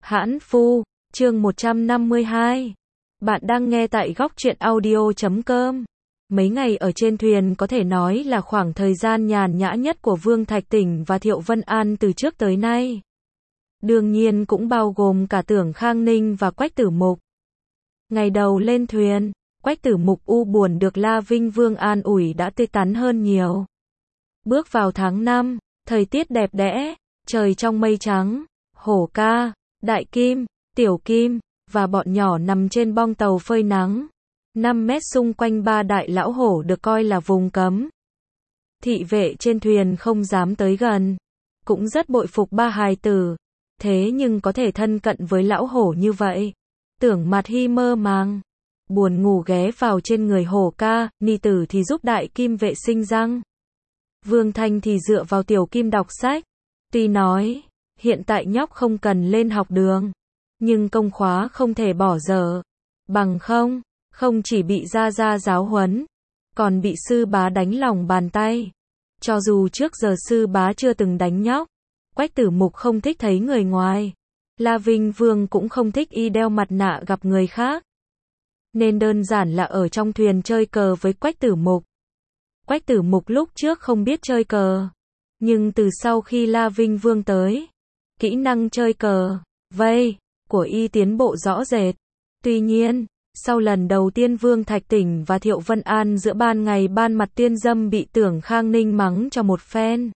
Hãn Phu, chương 152. Bạn đang nghe tại góc truyện audio.com. Mấy ngày ở trên thuyền có thể nói là khoảng thời gian nhàn nhã nhất của Vương Thạch Tỉnh và Thiệu Vân An từ trước tới nay. Đương nhiên cũng bao gồm cả Tưởng Khang Ninh và Quách Tử Mục. Ngày đầu lên thuyền, Quách Tử Mục u buồn được La Vinh Vương an ủi đã tươi tắn hơn nhiều. Bước vào tháng 5, thời tiết đẹp đẽ, trời trong mây trắng, Hổ Ca, Đại Kim, Tiểu Kim và bọn nhỏ nằm trên bong tàu phơi nắng. 5 mét xung quanh ba đại lão hổ được coi là vùng cấm. Thị vệ trên thuyền không dám tới gần, cũng rất bội phục ba hài tử, thế nhưng có thể thân cận với lão hổ như vậy. Tưởng Mạt Hy mơ màng, buồn ngủ ghé vào trên người Hổ Ca, Ni Tử thì giúp Đại Kim vệ sinh răng. Vương Thanh thì dựa vào Tiểu Kim đọc sách. Tuy nói, hiện tại nhóc không cần lên học đường, nhưng công khóa không thể bỏ dở. Bằng không chỉ bị gia gia giáo huấn, còn bị sư bá đánh lòng bàn tay. Cho dù trước giờ sư bá chưa từng đánh nhóc, Quách Tử Mục không thích thấy người ngoài. La Vinh Vương cũng không thích y đeo mặt nạ gặp người khác. Nên đơn giản là ở trong thuyền chơi cờ với Quách Tử Mục. Quách Tử Mục lúc trước không biết chơi cờ, nhưng từ sau khi La Vinh Vương tới, kỹ năng chơi cờ, vây, của y tiến bộ rõ rệt. Tuy nhiên, sau lần đầu tiên Vương Thạch Tỉnh và Thiệu Vân An giữa ban ngày ban mặt tiên dâm bị Tưởng Khang Ninh mắng cho một phen,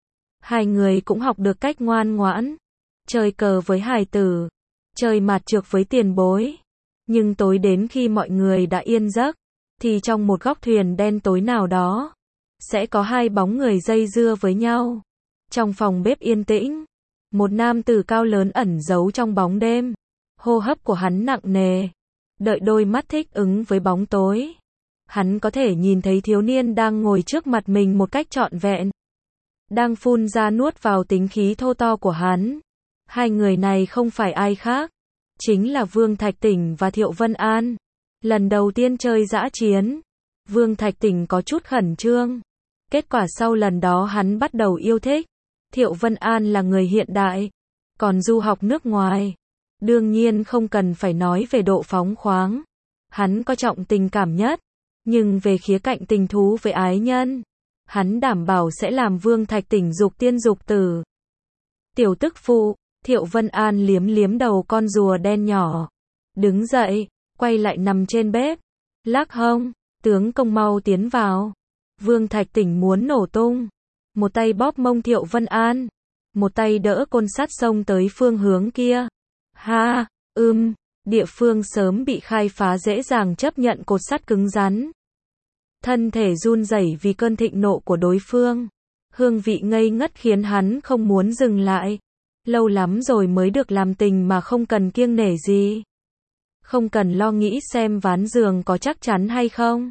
hai người cũng học được cách ngoan ngoãn, chơi cờ với hài tử, chơi mạt trược với tiền bối. Nhưng tối đến khi mọi người đã yên giấc, thì trong một góc thuyền đen tối nào đó, sẽ có hai bóng người dây dưa với nhau. Trong phòng bếp yên tĩnh, một nam tử cao lớn ẩn giấu trong bóng đêm. Hô hấp của hắn nặng nề, đợi đôi mắt thích ứng với bóng tối. Hắn có thể nhìn thấy thiếu niên đang ngồi trước mặt mình một cách trọn vẹn, đang phun ra nuốt vào tính khí thô to của hắn. Hai người này không phải ai khác, chính là Vương Thạch Tỉnh và Thiệu Vân An. Lần đầu tiên chơi dã chiến, Vương Thạch Tỉnh có chút khẩn trương. Kết quả sau lần đó hắn bắt đầu yêu thích. Thiệu Vân An là người hiện đại, còn du học nước ngoài. Đương nhiên không cần phải nói về độ phóng khoáng. Hắn có trọng tình cảm nhất, nhưng về khía cạnh tình thú với ái nhân, hắn đảm bảo sẽ làm Vương Thạch Tỉnh dục tiên dục tử. Tiểu tức phụ, Thiệu Vân An liếm liếm đầu con rùa đen nhỏ. Đứng dậy, quay lại nằm trên bếp. Lắc hông, tướng công mau tiến vào. Vương Thạch Tỉnh muốn nổ tung. Một tay bóp mông Thiệu Vân An, một tay đỡ côn sắt xông tới phương hướng kia. Ha, địa phương sớm bị khai phá dễ dàng chấp nhận cột sắt cứng rắn. Thân thể run rẩy vì cơn thịnh nộ của đối phương. Hương vị ngây ngất khiến hắn không muốn dừng lại. Lâu lắm rồi mới được làm tình mà không cần kiêng nể gì. Không cần lo nghĩ xem ván giường có chắc chắn hay không.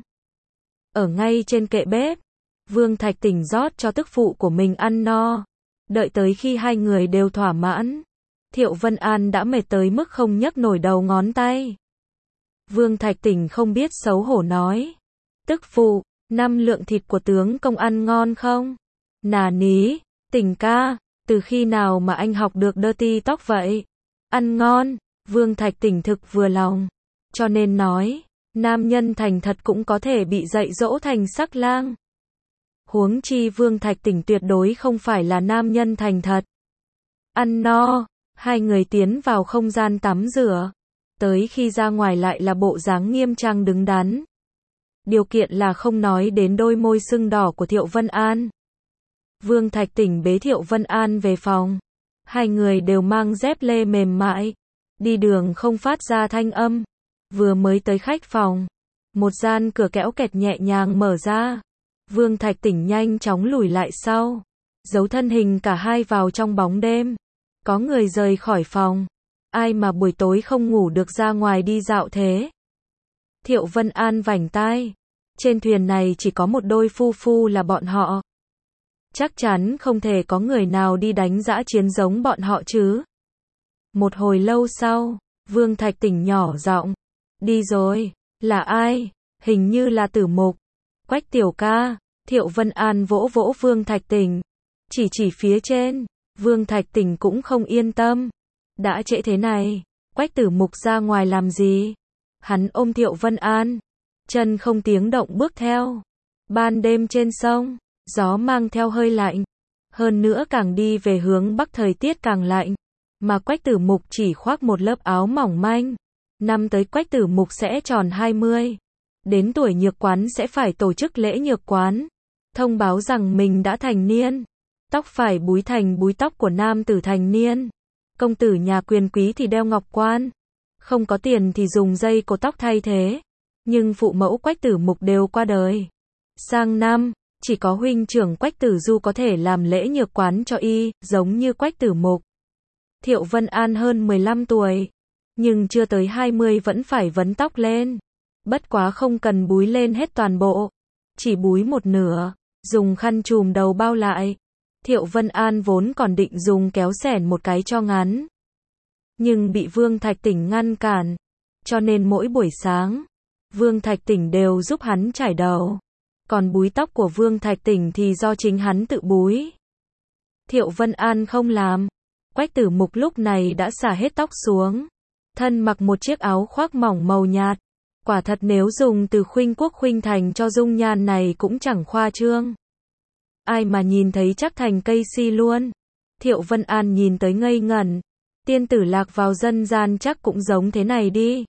Ở ngay trên kệ bếp, Vương Thạch Tỉnh rót cho tức phụ của mình ăn no. Đợi tới khi hai người đều thỏa mãn, Thiệu Vân An đã mệt tới mức không nhấc nổi đầu ngón tay. Vương Thạch Tỉnh không biết xấu hổ nói. Tức phụ, 5 lượng thịt của tướng công ăn ngon không? Nà ní, Tỉnh ca, từ khi nào mà anh học được dirty talk vậy? Ăn ngon, Vương Thạch Tỉnh thực vừa lòng. Cho nên nói, nam nhân thành thật cũng có thể bị dạy dỗ thành sắc lang. Huống chi Vương Thạch Tỉnh tuyệt đối không phải là nam nhân thành thật. Ăn no, hai người tiến vào không gian tắm rửa. Tới khi ra ngoài lại là bộ dáng nghiêm trang đứng đắn. Điều kiện là không nói đến đôi môi sưng đỏ của Thiệu Vân An. Vương Thạch Tỉnh bế Thiệu Vân An về phòng. Hai người đều mang dép lê mềm mại. Đi đường không phát ra thanh âm. Vừa mới tới khách phòng, một gian cửa kéo kẹt nhẹ nhàng mở ra. Vương Thạch Tỉnh nhanh chóng lùi lại sau, giấu thân hình cả hai vào trong bóng đêm. Có người rời khỏi phòng. Ai mà buổi tối không ngủ được ra ngoài đi dạo thế? Thiệu Vân An vảnh tai. Trên thuyền này chỉ có một đôi phu phu là bọn họ. Chắc chắn không thể có người nào đi đánh dã chiến giống bọn họ chứ. Một hồi lâu sau, Vương Thạch Tỉnh nhỏ giọng. Đi rồi, là ai? Hình như là Tử Mục. Quách tiểu ca. Thiệu Vân An vỗ vỗ Vương Thạch Tỉnh, chỉ phía trên. Vương Thạch Tỉnh cũng không yên tâm. Đã trễ thế này, Quách Tử Mục ra ngoài làm gì? Hắn ôm Thiệu Vân An, chân không tiếng động bước theo. Ban đêm trên sông, gió mang theo hơi lạnh. Hơn nữa càng đi về hướng bắc thời tiết càng lạnh. Mà Quách Tử Mục chỉ khoác một lớp áo mỏng manh. Năm tới Quách Tử Mục sẽ tròn 20. Đến tuổi nhược quán sẽ phải tổ chức lễ nhược quán. Thông báo rằng mình đã thành niên. Tóc phải búi thành búi tóc của nam tử thành niên. Công tử nhà quyền quý thì đeo ngọc quan. Không có tiền thì dùng dây cột tóc thay thế. Nhưng phụ mẫu Quách Tử Mục đều qua đời. Sang năm, chỉ có huynh trưởng Quách Tử Du có thể làm lễ nhược quán cho y, giống như Quách Tử Mục. Thiệu Vân An hơn 15 tuổi, nhưng chưa tới 20 vẫn phải vấn tóc lên. Bất quá không cần búi lên hết toàn bộ, chỉ búi một nửa, dùng khăn trùm đầu bao lại. Thiệu Vân An vốn còn định dùng kéo xẻn một cái cho ngắn, nhưng bị Vương Thạch Tỉnh ngăn cản, cho nên mỗi buổi sáng, Vương Thạch Tỉnh đều giúp hắn chải đầu. Còn búi tóc của Vương Thạch Tỉnh thì do chính hắn tự búi. Thiệu Vân An không làm. Quách Tử Mục lúc này đã xả hết tóc xuống. Thân mặc một chiếc áo khoác mỏng màu nhạt. Quả thật nếu dùng từ khuynh quốc khuynh thành cho dung nhan này cũng chẳng khoa trương. Ai mà nhìn thấy chắc thành cây si luôn. Thiệu Vân An nhìn tới ngây ngẩn. Tiên tử lạc vào dân gian chắc cũng giống thế này đi.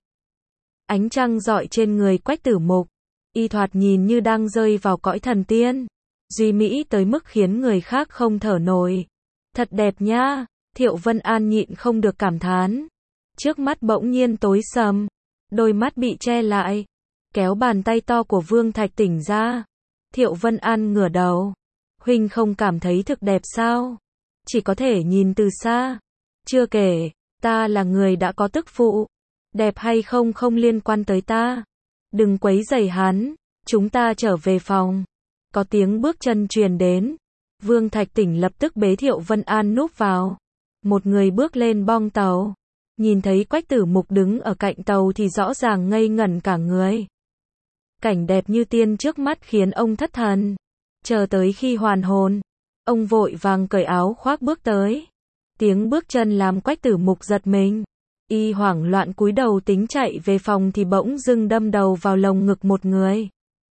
Ánh trăng rọi trên người Quách Tử Mục. Y thoạt nhìn như đang rơi vào cõi thần tiên. Duy mỹ tới mức khiến người khác không thở nổi. Thật đẹp nha. Thiệu Vân An nhịn không được cảm thán. Trước mắt bỗng nhiên tối sầm. Đôi mắt bị che lại. Kéo bàn tay to của Vương Thạch Tỉnh ra. Thiệu Vân An ngửa đầu. Huynh không cảm thấy thực đẹp sao? Chỉ có thể nhìn từ xa. Chưa kể, ta là người đã có tức phụ. Đẹp hay không không liên quan tới ta. Đừng quấy rầy hắn, chúng ta trở về phòng. Có tiếng bước chân truyền đến. Vương Thạch Tỉnh lập tức bế Thiệu Vân An núp vào. Một người bước lên bong tàu. Nhìn thấy Quách Tử Mục đứng ở cạnh tàu thì rõ ràng ngây ngẩn cả người. Cảnh đẹp như tiên trước mắt khiến ông thất thần. Chờ tới khi hoàn hồn, ông vội vàng cởi áo khoác bước tới. Tiếng bước chân làm Quách Tử Mục giật mình. Y hoảng loạn cúi đầu tính chạy về phòng thì bỗng dưng đâm đầu vào lồng ngực một người.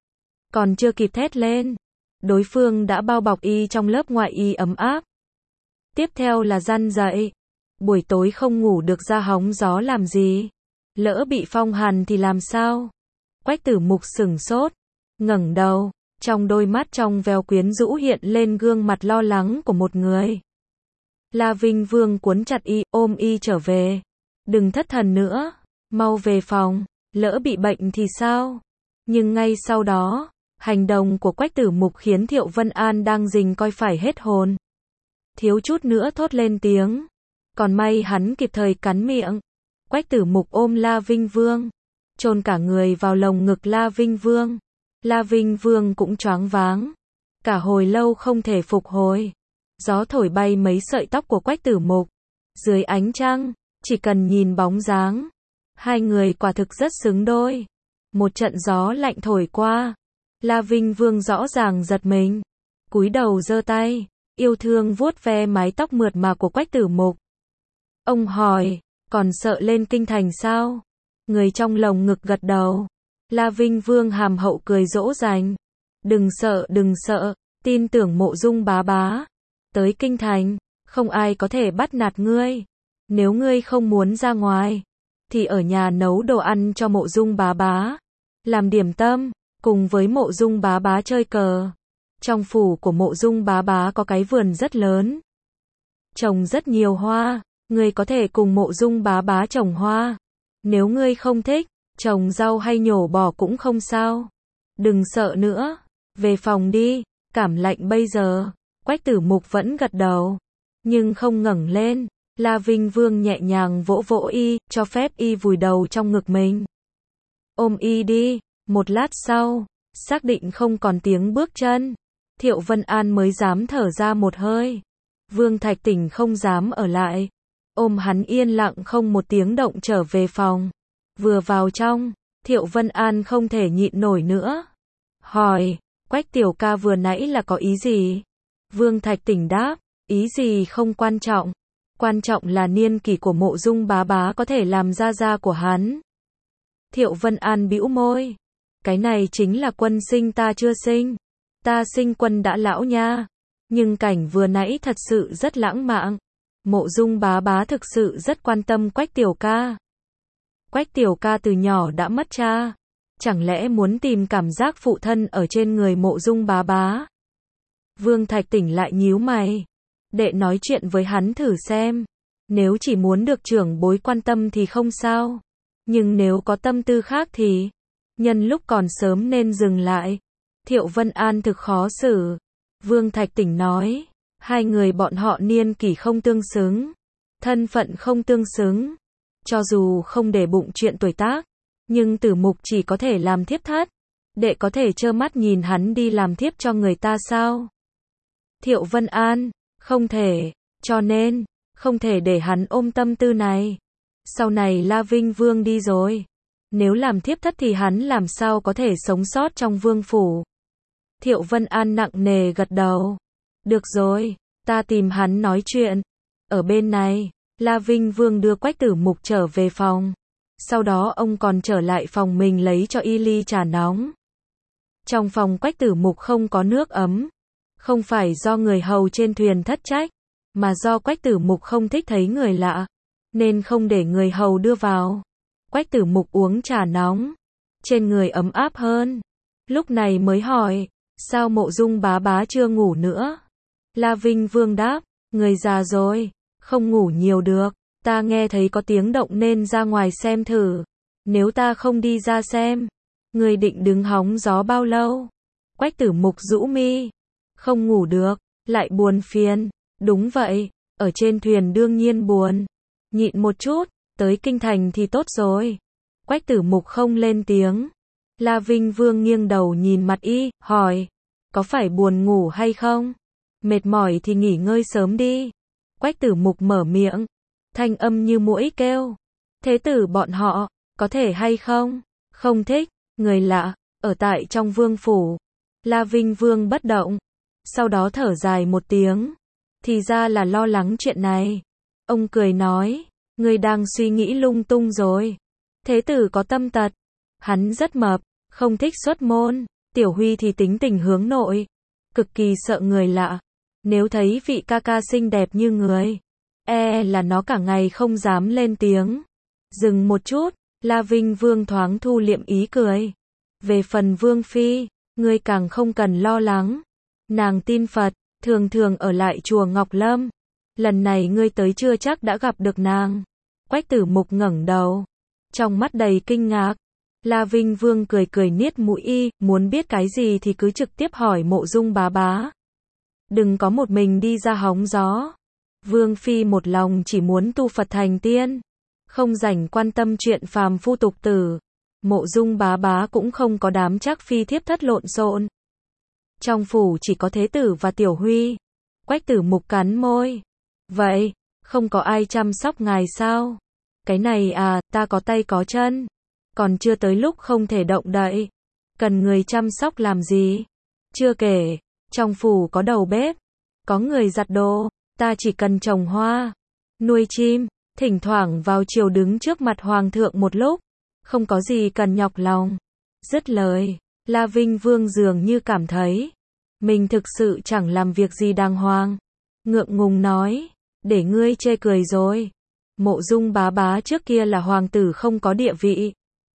Còn chưa kịp thét lên, đối phương đã bao bọc y trong lớp ngoại y ấm áp. Tiếp theo là răn dậy. Buổi tối không ngủ được ra hóng gió làm gì? Lỡ bị phong hàn thì làm sao? Quách Tử Mục sửng sốt, ngẩng đầu, trong đôi mắt trong veo quyến rũ hiện lên gương mặt lo lắng của một người. La Vinh Vương cuốn chặt y, ôm y trở về. Đừng thất thần nữa, mau về phòng, lỡ bị bệnh thì sao? Nhưng ngay sau đó, hành động của Quách Tử Mục khiến Thiệu Vân An đang rình coi phải hết hồn. Thiếu chút nữa thốt lên tiếng. Còn may hắn kịp thời cắn miệng. Quách Tử Mục ôm La Vinh Vương, chôn cả người vào lồng ngực La Vinh Vương. La Vinh Vương cũng choáng váng. Cả hồi lâu không thể phục hồi. Gió thổi bay mấy sợi tóc của Quách Tử Mục. Dưới ánh trăng, chỉ cần nhìn bóng dáng, hai người quả thực rất xứng đôi. Một trận gió lạnh thổi qua. La Vinh Vương rõ ràng giật mình. Cúi đầu giơ tay, yêu thương vuốt ve mái tóc mượt mà của Quách Tử Mục. Ông hỏi, còn sợ lên kinh thành sao? Người trong lồng ngực gật đầu. La Vinh Vương hàm hậu cười dỗ dành. Đừng sợ, tin tưởng Mộ Dung bá bá. Tới kinh thành, không ai có thể bắt nạt ngươi. Nếu ngươi không muốn ra ngoài, thì ở nhà nấu đồ ăn cho Mộ Dung bá bá. Làm điểm tâm, cùng với Mộ Dung bá bá chơi cờ. Trong phủ của Mộ Dung bá bá có cái vườn rất lớn. Trồng rất nhiều hoa, ngươi có thể cùng Mộ Dung bá bá trồng hoa. Nếu ngươi không thích, trồng rau hay nhổ bỏ cũng không sao. Đừng sợ nữa, về phòng đi, cảm lạnh bây giờ. Quách Tử Mục vẫn gật đầu, nhưng không ngẩng lên. La Vinh Vương nhẹ nhàng vỗ vỗ y, cho phép y vùi đầu trong ngực mình. Ôm y đi. Một lát sau, xác định không còn tiếng bước chân, Thiệu Vân An mới dám thở ra một hơi. Vương Thạch Tỉnh không dám ở lại, ôm hắn yên lặng không một tiếng động trở về phòng. Vừa vào trong, Thiệu Vân An không thể nhịn nổi nữa. Hỏi, Quách tiểu ca vừa nãy là có ý gì? Vương Thạch Tỉnh đáp, ý gì không quan trọng. Quan trọng là niên kỷ của Mộ Dung bá bá có thể làm gia gia của hắn. Thiệu Vân An bĩu môi. Cái này chính là quân sinh ta chưa sinh. Ta sinh quân đã lão nha. Nhưng cảnh vừa nãy thật sự rất lãng mạn. Mộ Dung bá bá thực sự rất quan tâm Quách tiểu ca. Quách tiểu ca từ nhỏ đã mất cha. Chẳng lẽ muốn tìm cảm giác phụ thân ở trên người Mộ Dung bá bá? Vương Thạch Tỉnh lại nhíu mày. Đệ nói chuyện với hắn thử xem. Nếu chỉ muốn được trưởng bối quan tâm thì không sao. Nhưng nếu có tâm tư khác thì, nhân lúc còn sớm nên dừng lại. Thiệu Vân An thực khó xử. Vương Thạch Tỉnh nói, hai người bọn họ niên kỷ không tương xứng, thân phận không tương xứng. Cho dù không để bụng chuyện tuổi tác, nhưng Tử Mục chỉ có thể làm thiếp thất. Đệ có thể trơ mắt nhìn hắn đi làm thiếp cho người ta sao? Thiệu Vân An, không thể, cho nên, không thể để hắn ôm tâm tư này. Sau này La Vinh Vương đi rồi, nếu làm thiếp thất thì hắn làm sao có thể sống sót trong vương phủ? Thiệu Vân An nặng nề gật đầu. Được rồi, ta tìm hắn nói chuyện. Ở bên này, La Vinh Vương đưa Quách Tử Mục trở về phòng. Sau đó ông còn trở lại phòng mình lấy cho y ly trà nóng. Trong phòng Quách Tử Mục không có nước ấm. Không phải do người hầu trên thuyền thất trách, mà do Quách Tử Mục không thích thấy người lạ, nên không để người hầu đưa vào. Quách Tử Mục uống trà nóng, trên người ấm áp hơn. Lúc này mới hỏi, sao Mộ Dung bá bá chưa ngủ nữa? La Vinh Vương đáp, người già rồi, không ngủ nhiều được. Ta nghe thấy có tiếng động nên ra ngoài xem thử. Nếu ta không đi ra xem, người định đứng hóng gió bao lâu? Quách Tử Mục rũ mi. Không ngủ được, lại buồn phiền. Đúng vậy, ở trên thuyền đương nhiên buồn. Nhịn một chút, tới kinh thành thì tốt rồi. Quách Tử Mục không lên tiếng. La Vinh Vương nghiêng đầu nhìn mặt y, hỏi, có phải buồn ngủ hay không? Mệt mỏi thì nghỉ ngơi sớm đi. Quách Tử Mục mở miệng, thanh âm như muỗi kêu. Thế tử bọn họ, có thể hay không? Không thích, người lạ, ở tại trong vương phủ. La Vinh Vương bất động. Sau đó thở dài một tiếng. Thì ra là lo lắng chuyện này. Ông cười nói, người đang suy nghĩ lung tung rồi. Thế tử có tâm tật. Hắn rất mập, không thích xuất môn. Tiểu Huy thì tính tình hướng nội, cực kỳ sợ người lạ. Nếu thấy vị ca ca xinh đẹp như người, là nó cả ngày không dám lên tiếng. Dừng một chút, La Vinh Vương thoáng thu liệm ý cười. Về phần Vương Phi, ngươi càng không cần lo lắng. Nàng tin Phật, thường thường ở lại chùa Ngọc Lâm. Lần này ngươi tới chưa chắc đã gặp được nàng. Quách Tử Mục ngẩng đầu, trong mắt đầy kinh ngạc. La Vinh Vương cười cười niết mũi y, muốn biết cái gì thì cứ trực tiếp hỏi Mộ Dung bá bá. Đừng có một mình đi ra hóng gió. Vương Phi một lòng chỉ muốn tu Phật thành tiên, không rảnh quan tâm chuyện phàm phu tục tử. Mộ Dung bá bá cũng không có đám chắc phi thiếp thất lộn xộn. Trong phủ chỉ có Thế tử và Tiểu Huy. Quách Tử Mục cắn môi. Vậy, không có ai chăm sóc ngài sao? Cái này à, ta có tay có chân. Còn chưa tới lúc không thể động đậy. Cần người chăm sóc làm gì? Chưa kể, trong phủ có đầu bếp, có người giặt đồ, ta chỉ cần trồng hoa, nuôi chim, thỉnh thoảng vào chiều đứng trước mặt hoàng thượng một lúc, không có gì cần nhọc lòng. Dứt lời, La Vinh Vương dường như cảm thấy mình thực sự chẳng làm việc gì đàng hoàng, ngượng ngùng nói, để ngươi chê cười rồi. Mộ Dung bá bá trước kia là hoàng tử không có địa vị,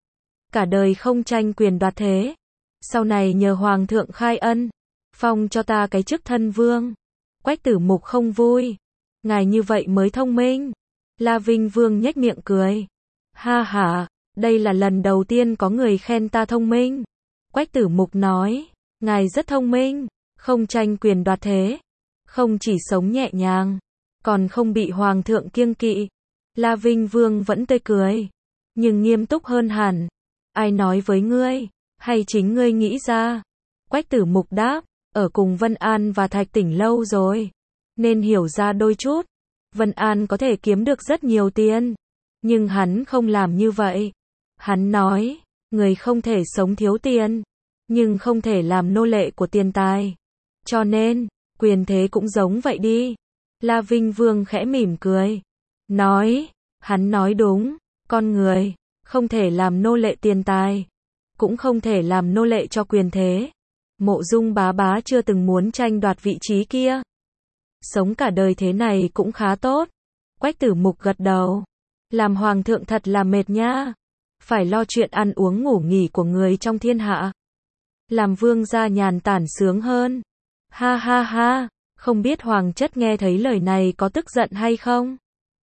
cả đời không tranh quyền đoạt thế. Sau này nhờ hoàng thượng khai ân, phong cho ta cái chức thân vương. Quách Tử Mục không vui. Ngài như vậy mới thông minh. La Vinh Vương nhếch miệng cười. Ha ha, đây là lần đầu tiên có người khen ta thông minh. Quách Tử Mục nói, ngài rất thông minh, không tranh quyền đoạt thế, không chỉ sống nhẹ nhàng, còn không bị hoàng thượng kiêng kỵ. La Vinh Vương vẫn tươi cười, nhưng nghiêm túc hơn hẳn. Ai nói với ngươi, hay chính ngươi nghĩ ra? Quách Tử Mục đáp, ở cùng Vân An và Thạch Tỉnh lâu rồi, nên hiểu ra đôi chút. Vân An có thể kiếm được rất nhiều tiền, nhưng hắn không làm như vậy. Hắn nói, người không thể sống thiếu tiền, nhưng không thể làm nô lệ của tiền tài. Cho nên, quyền thế cũng giống vậy đi. La Vinh Vương khẽ mỉm cười, nói, hắn nói đúng, con người, không thể làm nô lệ tiền tài, cũng không thể làm nô lệ cho quyền thế. Mộ Dung bá bá chưa từng muốn tranh đoạt vị trí kia. Sống cả đời thế này cũng khá tốt. Quách Tử Mục gật đầu. Làm hoàng thượng thật là mệt nha. Phải lo chuyện ăn uống ngủ nghỉ của người trong thiên hạ. Làm vương gia nhàn tản sướng hơn. Ha ha ha, không biết hoàng chất nghe thấy lời này có tức giận hay không?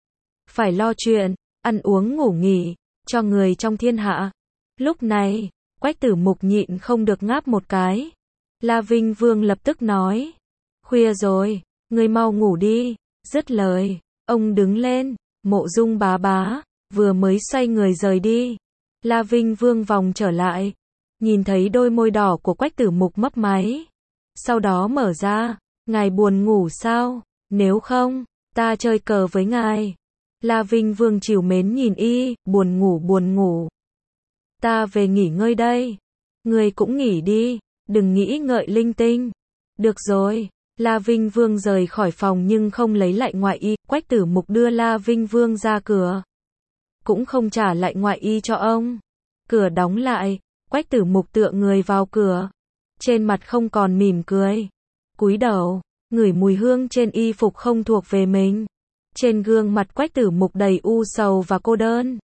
Phải lo chuyện, ăn uống ngủ nghỉ, cho người trong thiên hạ. Lúc này, Quách Tử Mục nhịn không được ngáp một cái. La Vinh Vương lập tức nói. Khuya rồi, ngươi mau ngủ đi. Dứt lời, ông đứng lên, Mộ Dung bá bá, vừa mới xoay người rời đi. La Vinh Vương vòng trở lại, nhìn thấy đôi môi đỏ của Quách Tử Mục mấp máy. Sau đó mở ra, ngài buồn ngủ sao? Nếu không, ta chơi cờ với ngài. La Vinh Vương trìu mến nhìn y, buồn ngủ. Ta về nghỉ ngơi đây. Ngươi cũng nghỉ đi, đừng nghĩ ngợi linh tinh. Được rồi, La Vinh Vương rời khỏi phòng nhưng không lấy lại ngoại y. Quách Tử Mục đưa La Vinh Vương ra cửa, cũng không trả lại ngoại y cho ông. Cửa đóng lại, Quách Tử Mục tựa người vào cửa, trên mặt không còn mỉm cười, cúi đầu, ngửi mùi hương trên y phục không thuộc về mình. Trên gương mặt Quách Tử Mục đầy u sầu và cô đơn.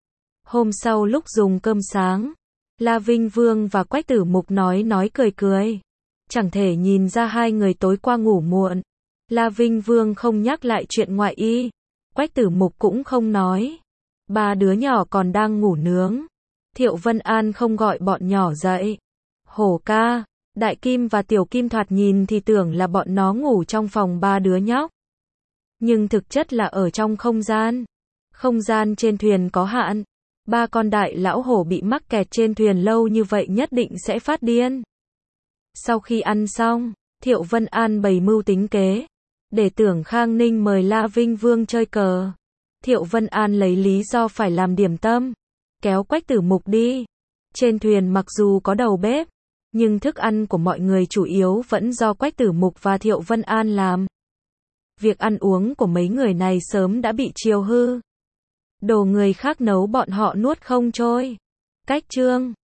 Hôm sau lúc dùng cơm sáng, La Vinh Vương và Quách Tử Mục nói cười. Chẳng thể nhìn ra hai người tối qua ngủ muộn. La Vinh Vương không nhắc lại chuyện ngoại y. Quách Tử Mục cũng không nói. Ba đứa nhỏ còn đang ngủ nướng. Thiệu Vân An không gọi bọn nhỏ dậy. Hổ ca, Đại Kim và Tiểu Kim thoạt nhìn thì tưởng là bọn nó ngủ trong phòng ba đứa nhóc. Nhưng thực chất là ở trong không gian. Không gian trên thuyền có hạn. Ba con đại lão hổ bị mắc kẹt trên thuyền lâu như vậy nhất định sẽ phát điên. Sau khi ăn xong, Thiệu Vân An bày mưu tính kế, để Tưởng Khang Ninh mời La Vinh Vương chơi cờ. Thiệu Vân An lấy lý do phải làm điểm tâm, kéo Quách Tử Mục đi. Trên thuyền mặc dù có đầu bếp, nhưng thức ăn của mọi người chủ yếu vẫn do Quách Tử Mục và Thiệu Vân An làm. Việc ăn uống của mấy người này sớm đã bị chiều hư. Đồ người khác nấu bọn họ nuốt không trôi. Cách chương